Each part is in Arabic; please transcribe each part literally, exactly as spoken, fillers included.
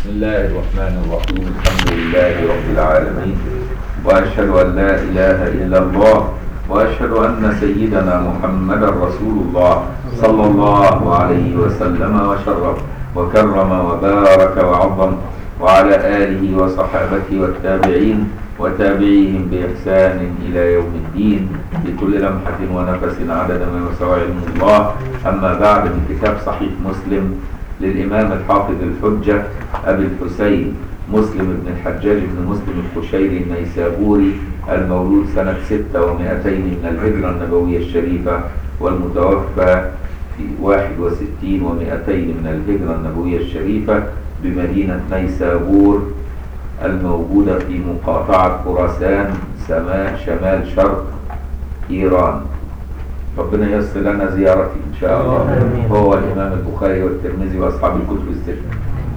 بسم الله الرحمن الرحيم. الحمد لله رب العالمين، وأشهد أن لا إله إلا الله، وأشهد أن سيدنا محمدا رسول الله صلى الله عليه وسلم وشرف وكرم وبارك وعظم، وعلى آله وصحابته والتابعين وتابعيهم بإحسان إلى يوم الدين بكل لمحة ونفس عدد ما يسع علم الله. أما بعد، من كتاب صحيح مسلم للإمام الحافظ الحجة أبي الحسين مسلم بن الحجاج بن مسلم القشيري النيسابوري، المولود سنة ستة ومائتين من الهجرة النبوية الشريفة، والمتوفى في واحد وستين ومائتين من الهجرة النبوية الشريفة بمدينة نيسابور الموجودة في مقاطعة خراسان شمال شرق إيران. ربنا ييسر لنا زيارته إن شاء الله. هو الإمام البخاري والترمذي وأصحاب الكتب الستة.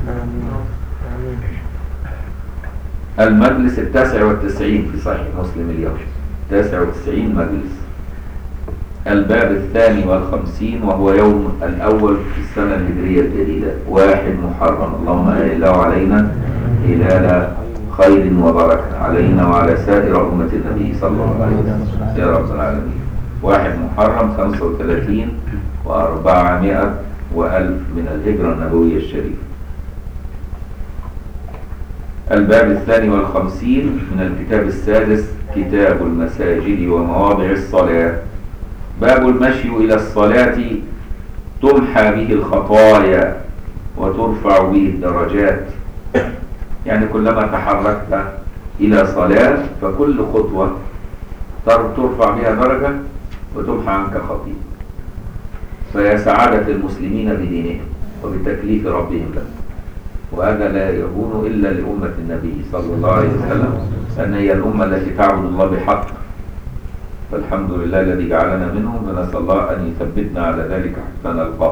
المجلس التاسع والتسعين في صحيح مسلم اليوم، تاسع وتسعين مجلس. الباب الثاني والخمسين، وهو يوم الأول في السنة الهجرية الجديدة، واحد محرم. اللهم أهل الله علينا هلال خير وبركة علينا وعلى سائر أمة النبي صلى الله عليه وسلم يا رب العالمين. واحد محرم خمسة وثلاثين وأربعمائة وألف من الهجرة النبوية الشريفة. الباب الثاني والخمسين من الكتاب السادس، كتاب المساجد ومواضع الصلاة. باب المشي إلى الصلاة تمحى به الخطايا وترفع به الدرجات. يعني كلما تحركت إلى صلاة فكل خطوة ترفع بها درجة وتمحى عنك خطيئة. فيا سعادة المسلمين بدينهم وبتكليف ربهم له، وهذا لا يكون إلا لأمة النبي صلى الله عليه وسلم، لأن هي الأمة التي تعبد الله بحق. فالحمد لله الذي جعلنا منهم، ونسأل الله أن يثبتنا على ذلك حتى نلقاه.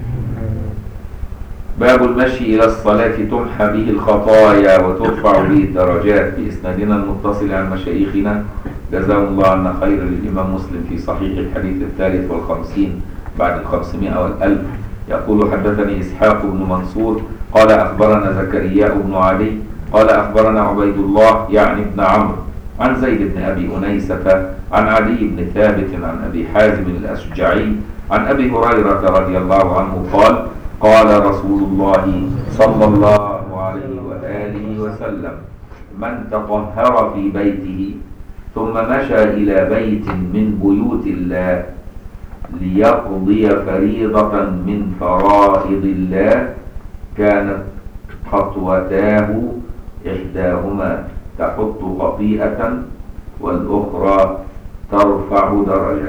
باب المشي إلى الصلاة تمحى به الخطايا وترفع به الدرجات. بإسنادنا المتصل عن مشايخنا جزاهم الله عنا خير للإمام مسلم في صحيح الحديث الثالث والخمسين بعد الخمسمائة والألف، يقول: حدثني إسحاق بن منصور قال أخبرنا زكريا بن علي قال أخبرنا عبيد الله يعني ابن عمرو عن زيد بن أبي أنيسة عن علي بن ثابت عن أبي حازم الأشجعي عن أبي هريرة رضي الله عنه قال: قال رسول الله صلى الله عليه وآله وسلم: من تطهر في بيته ثم مشى إلى بيت من بيوت الله ليقضي فريضة من فرائض الله كانت خطوتاه إحداهما تحط خطيئة والأخرى ترفع درجة.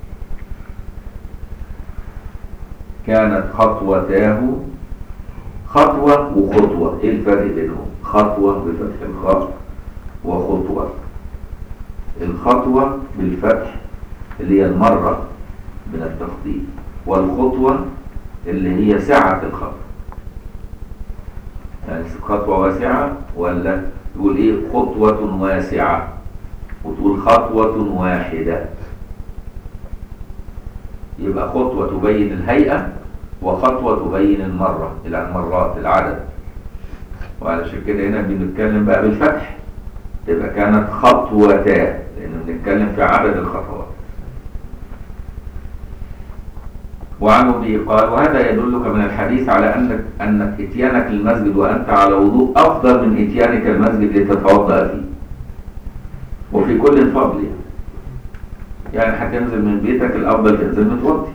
كانت خطوتاه، خطوة وخطوة، ايه الفرق بينهم؟ خطوة بفتح الخاء وخطوة. الخطوة بالفتح اللي هي المرة من التخطيط، والخطوة اللي هي سعة الخطوة. يعني خطوة واسعة، ولا تقول ايه خطوة واسعة وتقول خطوة واحدة. يبقى خطوة تبين الهيئة، وخطوة تبين المرة، المرات، العدد. وعلشان كده هنا بنتكلم بقى بالفتح، تبقى كانت خطوتان، لأنه بنتكلم في عدد الخطوات. وعنه به قال: وهذا يدلك من الحديث على أنك أن إتيانك للمسجد وأنت على وضوء أفضل من إتيانك المسجد لتتوضأ فيه، وفي كل فضل. يعني هتنزل من بيتك الأفضل تنزل متوضي،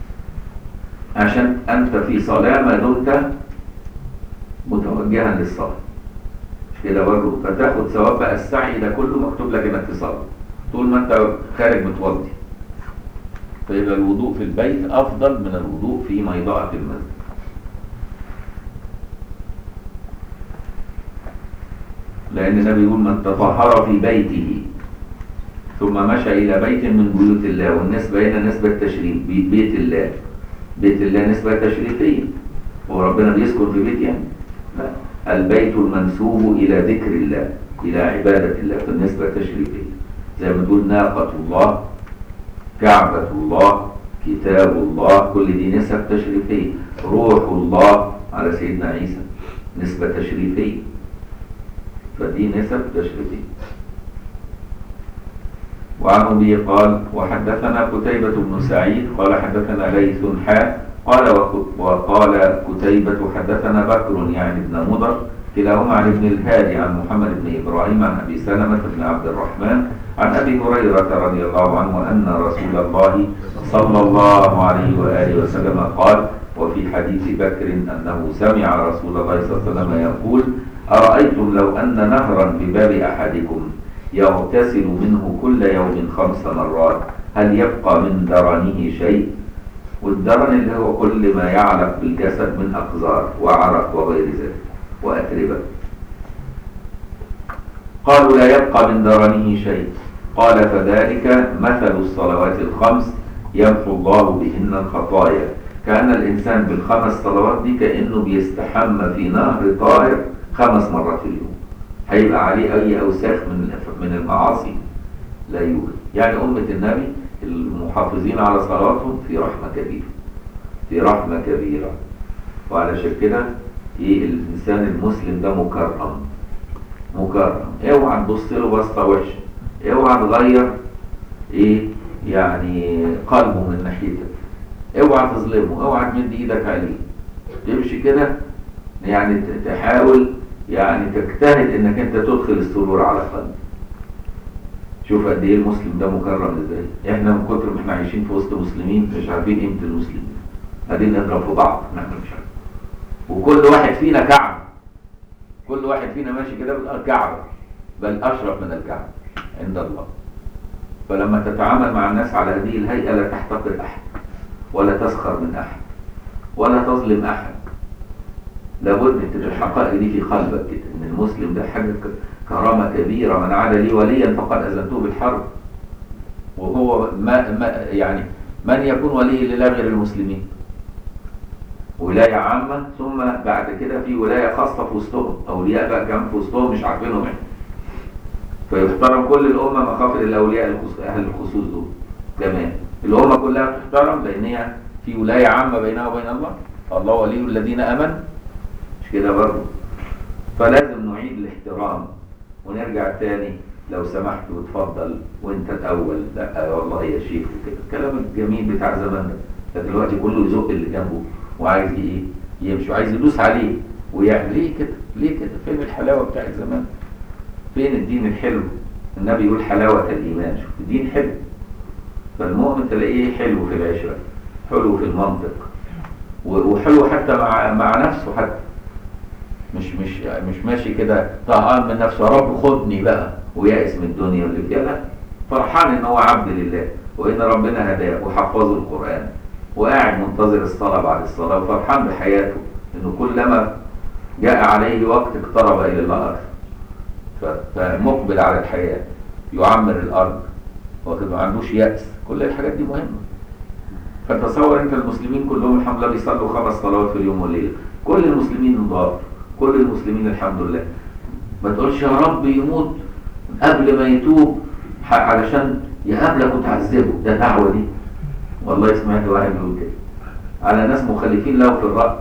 عشان أنت في صلاة ما دمت متوجها للصلاة، مش كده برضه؟ فتاخد ثواب بقى السعي ده كله مكتوب لك إنك تصلي طول ما أنت خارج متوضي. فيبقى الوضوء في البيت أفضل من الوضوء في ميضاءة المسجد. لأن النبي يقول: من تطهر في بيته ثم مشى إلى بيت من بيوت الله. والنسبة هنا نسبة تشريف، بيت الله، بيت الله نسبة تشريفية. وربنا بيسكن في بيت يعني؟ لا، البيت المنسوب إلى ذكر الله، إلى عبادة الله، فالنسبة تشريفية. زي ما تقول ناقة الله، كعبة الله، كتاب الله، كل دي نسب تشريفية. روح الله على سيدنا عيسى، نسبة تشريفية، فدي نسب تشريفية. وعن أبي قال وحدثنا قتيبة بن سعيد قال حدثنا ليث حاء قال وقال قتيبة حدثنا بكر يعني ابن مضر كلاهما عن ابن الهادي عن محمد بن إبراهيم عن أبي سلمة بن عبد الرحمن عن أبي هريرة رضي الله عنه أن رسول الله صلى الله عليه وآله وسلم قال وفي حديث بكر أنه سمع رسول الله صلى الله عليه وسلم يقول أرأيتم لو أن نهرا بباب أحدكم يغتسل منه كل يوم خمس مرات هل يبقى من درنه شيء؟ والدرن اللي هو كل ما يعلق بالجسد من أقذار وعرق وغير ذلك وأتربة. قالوا لا يبقى من درنه شيء. قال فذلك مثل الصلوات الخمس يمحو الله بهن الخطايا. كأن الإنسان بالخمس صلوات دي كأنه بيستحمى في نهر طاهر خمس مرات في اليوم، هيبقى عليه أي أوساخ من من المعاصي لا يوجد. يعني أمة النبي المحافظين على صلاتهم في رحمة كبيرة، في رحمة كبيرة. وعلشان كده إيه الإنسان المسلم ده مكرم مكرم. اوعى تبص له بصة وحشة، اوعى تغير إيه يعني قلبه من ناحيتك، اوعى تظلمه، اوعى تمد إيدك عليه، تمشي كده يعني تحاول يعني تجتهد انك انت تدخل السرور على قلبه. شوف قد ايه المسلم ده مكرم ازاي. احنا من كتر ما احنا عايشين في وسط مسلمين مش عارفين قيمه المسلمين، قاعدين نضرب في بعض نحن مش عارفين. وكل واحد فينا كعب، كل واحد فينا ماشي كده بالارض كعب، بل اشرف من الكعب عند الله. فلما تتعامل مع الناس على هذه الهيئه لا تحتقر احد ولا تسخر من احد ولا تظلم احد. لابد ان الحقائق دي في قلبك كده، ان المسلم ده حاجه كرامه كبيره. من عاد لي وليا فقد اذنته بالحرب. وهو ما, ما يعني من يكون ولي لله غير المسلمين؟ ولايه عامه، ثم بعد كده في ولايه خاصه في وسطهم، اولياء بقى كمان في وسطهم مش عارفينهم احنا. فيحترم كل الامه مخافه الاولياء اهل الخصوص دول كمان. الامه كلها تحترم لان هي في ولايه عامه بينها وبين الله. الله ولي الذين امنوا، مش كده برضه؟ فلازم نعيد الاحترام ونرجع تاني لو سمحت وتفضل وانت الاول، لا والله يا شيخ وكده الكلام الجميل بتاع زمان ده. دلوقتي كله يزق اللي جنبه وعايز ايه يمشي وعايز يدوس عليه ويعمل ليه كده؟ ليه كده؟ فين الحلاوه بتاعت زمان؟ فين الدين الحلو؟ النبي يقول حلاوه الايمان. شوف الدين حلو، فالمؤمن تلاقيه حلو في العشره، حلو في المنطق، وحلو حتى مع مع نفسه، حتى مش مش مش ماشي كده طهقان من نفسه، يا رب خدني بقى ويائس من الدنيا واللي فيها. لا، فرحان ان هو عبد لله وان ربنا هداه وحفظه القران وقاعد منتظر الصلاه بعد الصلاه وفرحان بحياته انه كلما جاء عليه وقت اقترب الى الله اكثر، فمقبل على الحياه يعمر الارض وما عندوش يأس. كل الحاجات دي مهمه. فتصور انت المسلمين كلهم الحمد لله بيصلوا خمس صلوات في اليوم والليله، كل المسلمين نضاف، كل المسلمين الحمد لله. ما تقولش يا رب يموت قبل ما يتوب علشان يقابلك وتعذبه، ده دعوه دي. والله سمعت واحد بيقول كده على ناس مخالفين له في الرأي،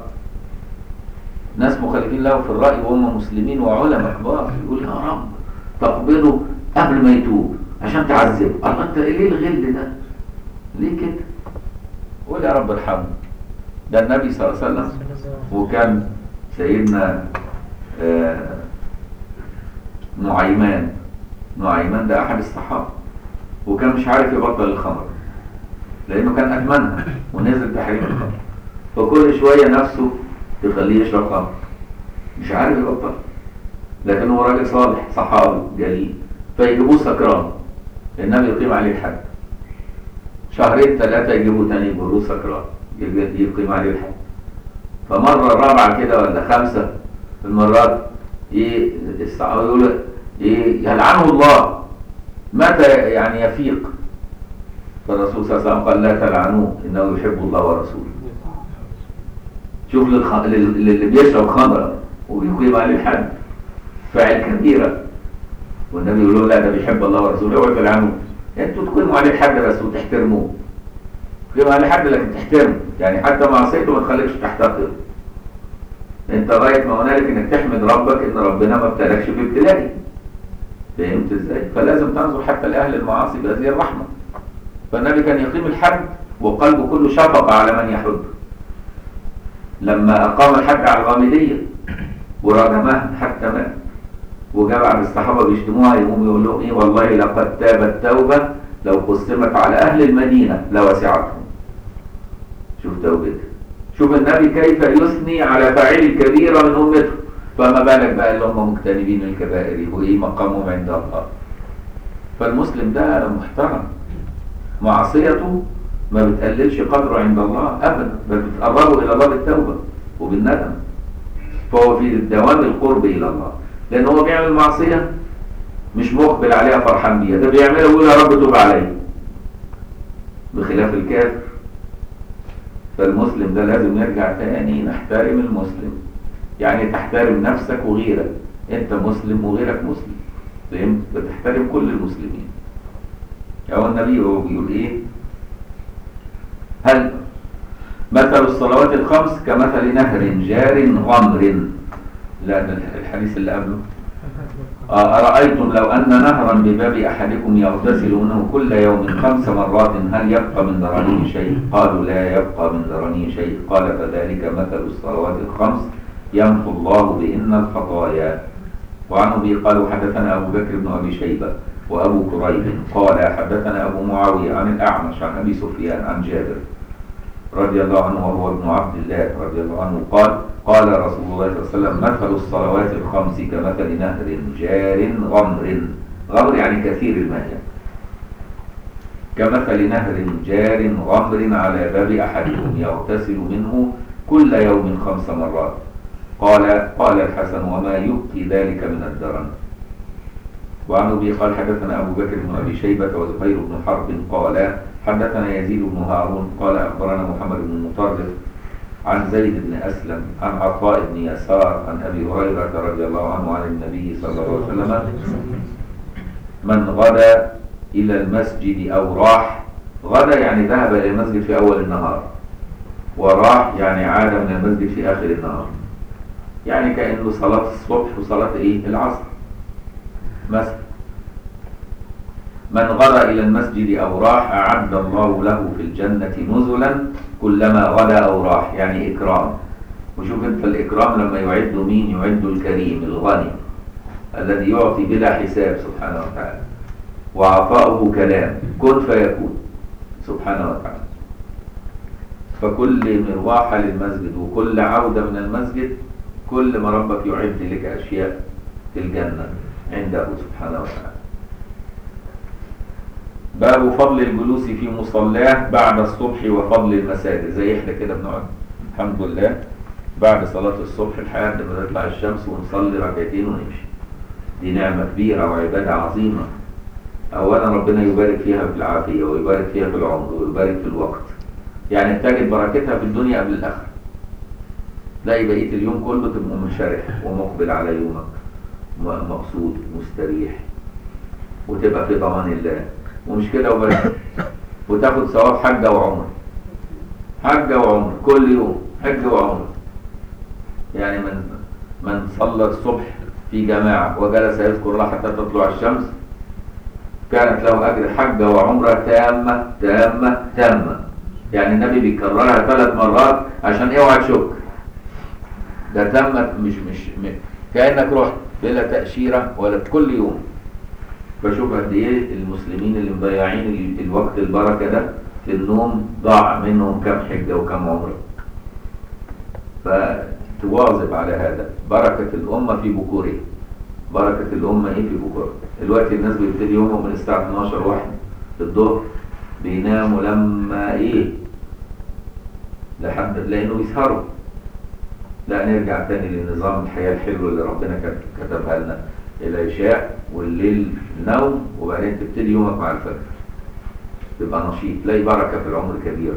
ناس مخالفين له في الرأي وهم مسلمين وعلماء كبار، يقول يا رب تقبله قبل ما يتوب عشان تعذبه. الله، انت ليه الغل ده؟ ليه كده؟ قول يا رب ارحمه. ده النبي صلى الله عليه وسلم. وكان سيدنا آه نعيمان نعيمان ده احد الصحابه، وكان مش عارف يبطل الخمر لانه كان ادمنها ونزل تحريم الخمر، فكل شويه نفسه تخليه يشرب خمر، مش عارف يبطل. لكن هو راجل صالح صحابي جليل، فيجيبوه سكران، النبي يقيم عليه الحد. شهرين ثلاثه يجيبوه تاني يجيبوه سكران، يقيم عليه الحد. فمره رابعه كده ولا خمسه المرات ايه الصحابه يقولوا ايه يلعنه الله متى يعني يفيق. فالرسول صلى الله عليه وسلم قال لا تلعنوه انه يحب الله ورسوله. شوف اللي بيشرب خمره وبيقيم عليه الحد فاعل كبيره، والنبي يقول له لا ده بيحب الله ورسوله اوعوا تلعنوه. انتوا تقيموا عليه الحد بس وتحترموه، تقيموا عليه الحد لكن تحترمه، يعني حتى معصيته ما تخليكش تحتقره. انت غاية ما هنالك انك تحمد ربك ان ربنا ما ابتلاكش بابتلائه. فهمت ازاي؟ فلازم تنظر حتى لأهل المعاصي بهذه الرحمة. فالنبي كان يقيم الحد وقلبه كله شفقة على من يحج. لما أقام الحج على الغامدية ورجمها حتى مات، وجاء بعد الصحابة بيشتموها يقوم يقول لهم إيه؟ والله لقد تابت توبة لو قسمت على أهل المدينة لوسعتهم. شوف توبته. شوف النبي كيف يثني على فاعل الكبيرة من أمته، فما بالك بقى اللي هم مجتنبين الكبائر وإيه مقامهم عند الله. فالمسلم ده محترم، معصيته ما بتقللش قدره عند الله أبدا، بل بتقربه إلى الله بالتوبة وبالندم. فهو في دوام القرب إلى الله، لأن هو بيعمل معصية مش مقبل عليها فرحان بيها، ده بيعملها ويقول يا رب توب علي، بخلاف الكافر. فالمسلم ده لازم نرجع تاني نحترم المسلم، يعني تحترم نفسك وغيرك. انت مسلم وغيرك مسلم، فهمت؟ بتحترم كل المسلمين. أو النبي هو بيقول ايه؟ هل مثل الصلوات الخمس كمثل نهر جار غمر. لا الحديث اللي قبله أرأيتم لو أن نهرا بباب أحدكم يغتسل منه كل يوم خمس مرات هل يبقى من درنه شيء؟ قالوا لا يبقى من درنه شيء. قال فذلك مثل الصلوات الخمس يمحو الله بهن الخطايا. وعن أبي قالوا حدثنا أبو بكر بن أبي شيبة وأبو كريب قال حدثنا أبو معاوية عن الأعمش عن أبي سفيان عن جابر رضي الله عنه وهو ابن عبد الله رضي الله عنه قال قال رسول الله صلى الله عليه وسلم مثل الصلوات الخمس كمثل نهر جار غمر. غمر يعني كثير الماء، كمثل نهر جار غمر على باب أحدكم يغتسل منه كل يوم خمس مرات. قال قال الحسن وما يبقي ذلك من الدرن. وعن أبي قال حدثنا أبو بكر بن أبي شيبة وزهير بن حرب قال حدثنا يزيد بن هارون قال أخبرنا محمد بن مطرف عن زيد بن أسلم عن عطاء بن يسار عن أبي هريرة رضي الله عنه عن النبي صلى الله عليه وسلم من غدا إلى المسجد أو راح، غدا يعني ذهب إلى المسجد في أول النهار، وراح يعني عاد من المسجد في آخر النهار، يعني كأنه صلاة الصبح وصلاة إيه العصر مثلا. من غدا إلى المسجد أو راح أعد الله له في الجنة نزلا كلما غدا أو راح، يعني إكرام. وشوف أنت الإكرام لما يعد مين؟ يعد الكريم الغني الذي يعطي بلا حساب سبحانه وتعالى، وعطاؤه كلام كن فيكون سبحانه وتعالى. فكل مروحة للمسجد وكل عودة من المسجد كل ما ربك يعد لك أشياء في الجنة عنده سبحانه وتعالى. باب فضل الجلوس في مصلاه بعد الصبح وفضل المساجد. زي احنا كده بنقعد الحمد لله بعد صلاة الصبح لحد ما تطلع الشمس ونصلي ركعتين ونمشي، دي نعمة كبيرة وعبادة عظيمة. أولا ربنا يبارك فيها في العافية ويبارك فيها في العمر ويبارك في الوقت، يعني تجد بركتها في الدنيا قبل الآخرة. تلاقي بقية اليوم كله تبقى منشرح ومقبل على يومك مبسوط مستريح وتبقى في ضمان الله. ومش كده وبس، وتاخد ثواب حجة وعمر، حجة وعمر كل يوم حجة وعمر. يعني من من صلى الصبح في جماعة وجلس يذكر الله حتى تطلع الشمس كانت له أجر حجة وعمرة تامة تامة تامة. يعني النبي بيكررها ثلاث مرات عشان اوعى تشك ده تمت، مش مش كأنك رحت بلا تأشيرة ولا كل يوم. فشوف قد ايه المسلمين اللي مضيعين الوقت البركة ده في النوم، ضاع منهم كم حجة وكم عمرة. فتواظب على هذا. بركة الأمة في بكورها، بركة الأمة ايه في بكورها. دلوقتي الناس بيبتدي يومهم من الساعة اتناشر واحد في الظهر، بيناموا لما ايه لحد لانه يسهروا. لا نرجع تاني لنظام الحياة الحلو اللي ربنا كتبها لنا، العشاء والليل نوم وبعدين تبتدي يومك مع الفجر تبقى نشيط، تلاقي بركة في العمر كبيرة.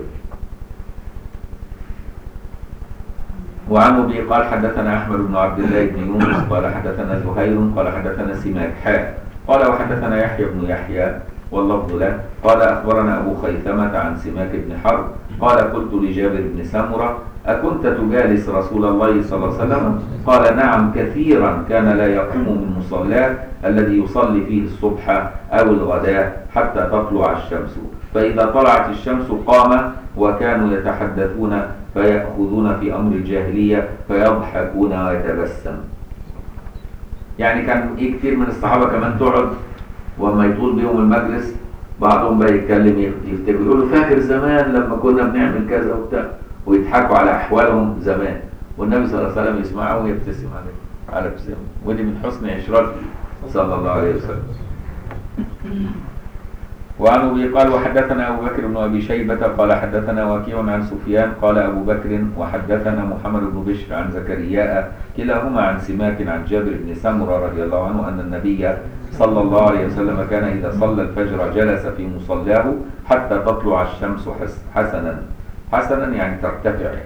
وعن أبي قال حدثنا أحمد بن عبد الله بن يونس قال حدثنا زهير قال حدثنا سماك حاء قال وحدثنا يحيى بن يحيى واللفظ له قال أخبرنا أبو خيثمة عن سماك بن حرب قال قلت لجابر بن سمرة أكنت تجالس رسول الله صلى الله عليه وسلم؟ قال نعم كثيرا، كان لا يقوم من مصلاه الذي يصلي فيه الصبح أو الغداء حتى تطلع الشمس، فإذا طلعت الشمس قام، وكانوا يتحدثون فيأخذون في أمر الجاهلية فيضحكون ويتبسم. يعني كان إيه كتير من الصحابة كمان تقعد وما يطول بيهم المجلس بعضهم بقى يتكلم يفتكر يقولوا فاكر زمان لما كنا بنعمل كذا وبتاع، ويضحكوا على أحوالهم زمان، والنبي صلى الله عليه وسلم يسمعه ويبتسم عليه على ابتسامه، ودي من حسن عشرته صلى الله عليه وسلم. وعن أبي قال وحدثنا أبو بكر بن أبي شيبة قال حدثنا وكيع عن سفيان قال أبو بكر وحدثنا محمد بن بشر عن زكرياء كلاهما عن سماك عن جابر بن سمرة رضي الله عنه أن النبي صلى الله عليه وسلم كان إذا صلى الفجر جلس في مصلاه حتى تطلع الشمس حسنا، حسنا يعني ترتفع يعني.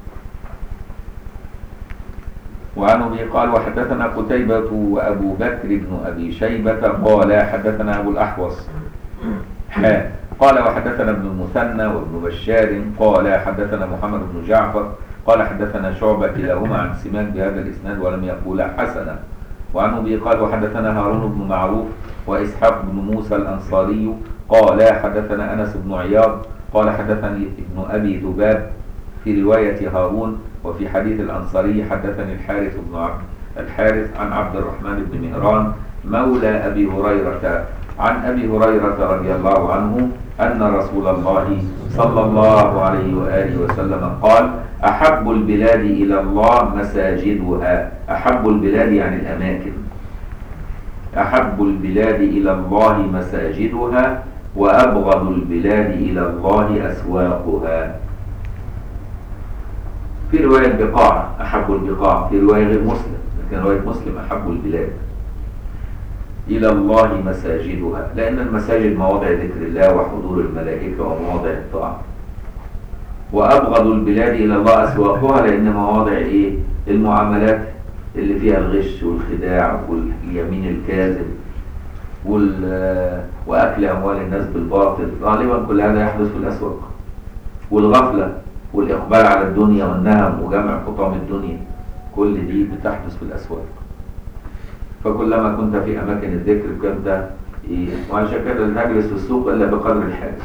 وعن أبي قال وحدثنا قتيبة وأبو بكر بن أبي شيبة قال حدثنا أبو الأحوص قال وحدثنا ابن المثنى وابن بشار قال حدثنا محمد بن جعفر قال حدثنا شعبة كلاهما عن سماك بهذا الإسناد ولم يقولا حسنا. وعن أبي قال وحدثنا هارون بن معروف وإسحاق بن موسى الأنصاري قال حدثنا أنس بن عياض قال حدثني ابن أبي ذباب في رواية هارون، وفي حديث الأنصاري حدثني الحارث بن عبد الحارث عن عبد الرحمن بن مهران مولى أبي هريرة عن أبي هريرة رضي الله عنه أن رسول الله صلى الله عليه وآله وسلم قال أحب البلاد إلى الله مساجدها. أحب البلاد يعني الأماكن، أحب البلاد إلى الله مساجدها وأبغض البلاد إلى الله أسواقها. في رواية بقاع أحب البقاع، في رواية غير مسلم، لكن رواية مسلم أحب البلاد إلى الله مساجدها، لأن المساجد مواضع ذكر الله وحضور الملائكة ومواضع الطاعة. وأبغض البلاد إلى الله أسواقها، لأن مواضع إيه؟ المعاملات اللي فيها الغش والخداع واليمين الكاذب وأكل أموال الناس بالباطل، غالبا كل هذا يحدث في الأسواق. والغفلة والإقبال على الدنيا والنهم وجمع حطام الدنيا، كل دي بتحدث في الأسواق. فكلما كنت في أماكن الذكر كنت إيه؟ وعشان كده لا تجلس في السوق إلا بقدر الحاجة،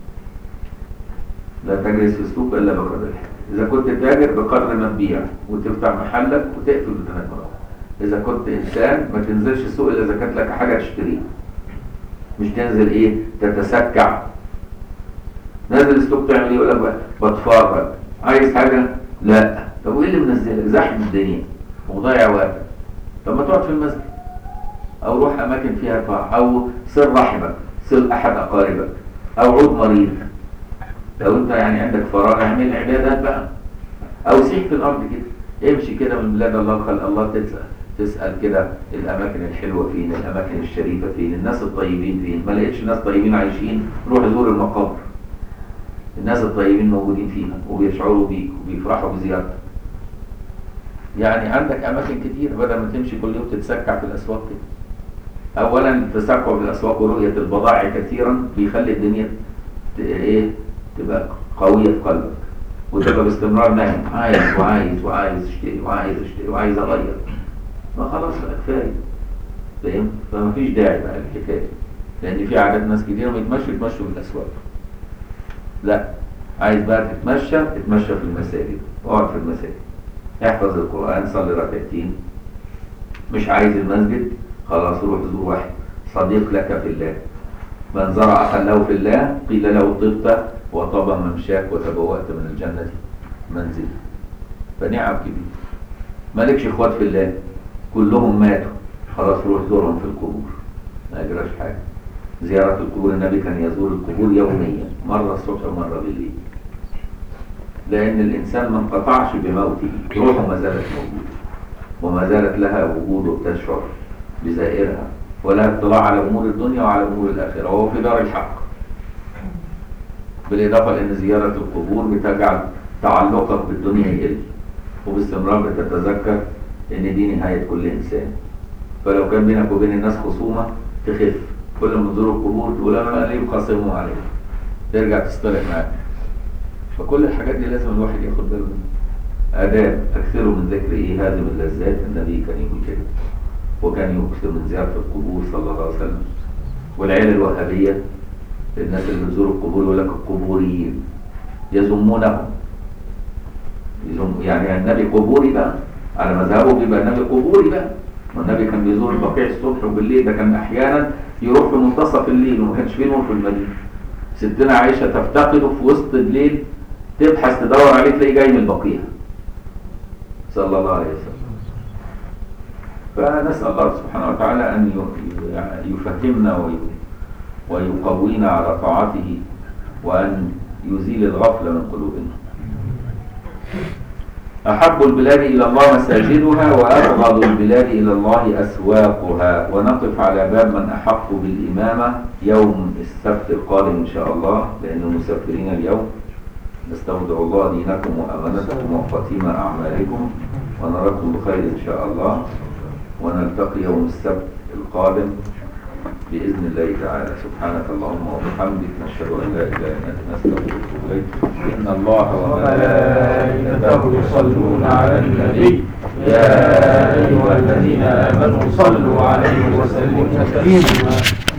لا تجلس في السوق إلا بقدر الحاجة. إذا كنت تاجر بقدر ما تبيع وتفتح محلك وتقفل وتنام مروح. إذا كنت إنسان ما تنزلش السوق إلا إذا كانت لك حاجة تشتريها، مش تنزل إيه تتسكع. نازل السوق تعمل إيه؟ يقول لك بتفرج، عايز حاجة؟ لا. طب وإيه اللي منزلك؟ زحم الدنيا وضيع وقتك. طب ما تقعد في المسجد أو روح أماكن فيها طاعة، أو صل رحمك، صل أحد أقاربك، أو عود مريض. لو أنت يعني عندك فراغ اعمل عبادات بقى، أو سيح في الأرض كده، امشي كده من بلاد الله خلق الله، تسأل تسأل كده الأماكن الحلوة فين، الأماكن الشريفة فين، الناس الطيبين فين. ما لقيتش ناس طيبين عايشين، روح زور المقابر. الناس الطيبين موجودين فيها وبيشعروا بيك وبيفرحوا بزيارتك. يعني عندك أماكن كتير، بدل ما تمشي كل يوم تتسكع في الأسواق كده. أولا التسكع في الأسواق ورؤية البضائع كثيرا بيخلي الدنيا إيه تبقى قوية في قلبك، وتبقى باستمرار نايم عايز وعايز وعايز اشتري وعايز اشتري وعايز أغير. ما خلاص بقى كفاية، فاهم؟ فما فيش داعي بقى للحكاية، لأن في عدد ناس كتير ما يتمشوا يتمشوا في الأسواق. لا، عايز بقى تتمشى تتمشى في المساجد، اقعد في المساجد، احفظ القرآن، صلي ركعتين. مش عايز المسجد، خلاص روح زور واحد صديق لك في الله. من زرع أخا له في الله قيل له طبت وطاب ممشاك وتبوأت من الجنة منزل. فنعم كبير. مالكش اخوات في الله، كلهم ماتوا، خلاص روح زورهم في القبور، ما يجراش حاجة. زيارة القبور، النبي كان يزور القبور يوميا، مرة الصبح ومرة بالليل، لأن الإنسان ما انقطعش بموته، روحه ما زالت موجودة وما زالت لها وجود وبتشعر بزائرها، ولا اطلاع على أمور الدنيا وعلى أمور الآخرة، وهو في دار الحق. بالإضافة لأن زيارة القبور بتجعل تعلقك بالدنيا يقل، وباستمرار بتتذكر أن دي نهاية كل إنسان. فلو كان بينك وبين الناس خصومة تخف، كل ما تزور القبور تقول أنا ليه بخاصمهم عليه، ترجع تصطلح معاه. فكل الحاجات دي لازم الواحد ياخد باله منها. آداب. أكثروا من ذكر إيه هذه اللذات. النبي كان يقول كده، وكان يكثر من زيارة القبور صلى الله عليه وسلم. والعيلة الوهابية الناس اللي بتزور القبور يقول لك القبوريين يذمونهم، يزم يعني النبي قبوري بقى، على مذهبه بيبقى النبي قبوري بقى. والنبي كان بيزور البقيع الصبح وبالليل، ده كان أحيانا يروح في منتصف الليل وما كانش فيه نور في المدينة. ستنا عائشة تفتقده في وسط الليل، تبحث تدور عليه تلاقيه جاي من البقيع صلى الله عليه وسلم. فنسأل الله سبحانه وتعالى أن يفهمنا ويقوينا على طاعته، وأن يزيل الغفلة من قلوبنا. أحب البلاد إلى الله مساجدها، وأبغض البلاد إلى الله أسواقها. ونقف على باب من أحق بالإمامة يوم السبت القادم إن شاء الله، لأنه مسافرين اليوم. نستودع الله دينكم وأمانتكم وخاتم أعمالكم، ونراكم بخير إن شاء الله، ونلتقي يوم السبت القادم بإذن الله تعالى. سبحانك اللهم وبحمدك، نشهد أن لا إله إلا أنت، نستغفرك إليك. إن الله وملائكته يصلون على النبي، يا أيها الذين آمنوا صلوا عليه وسلموا تسليما.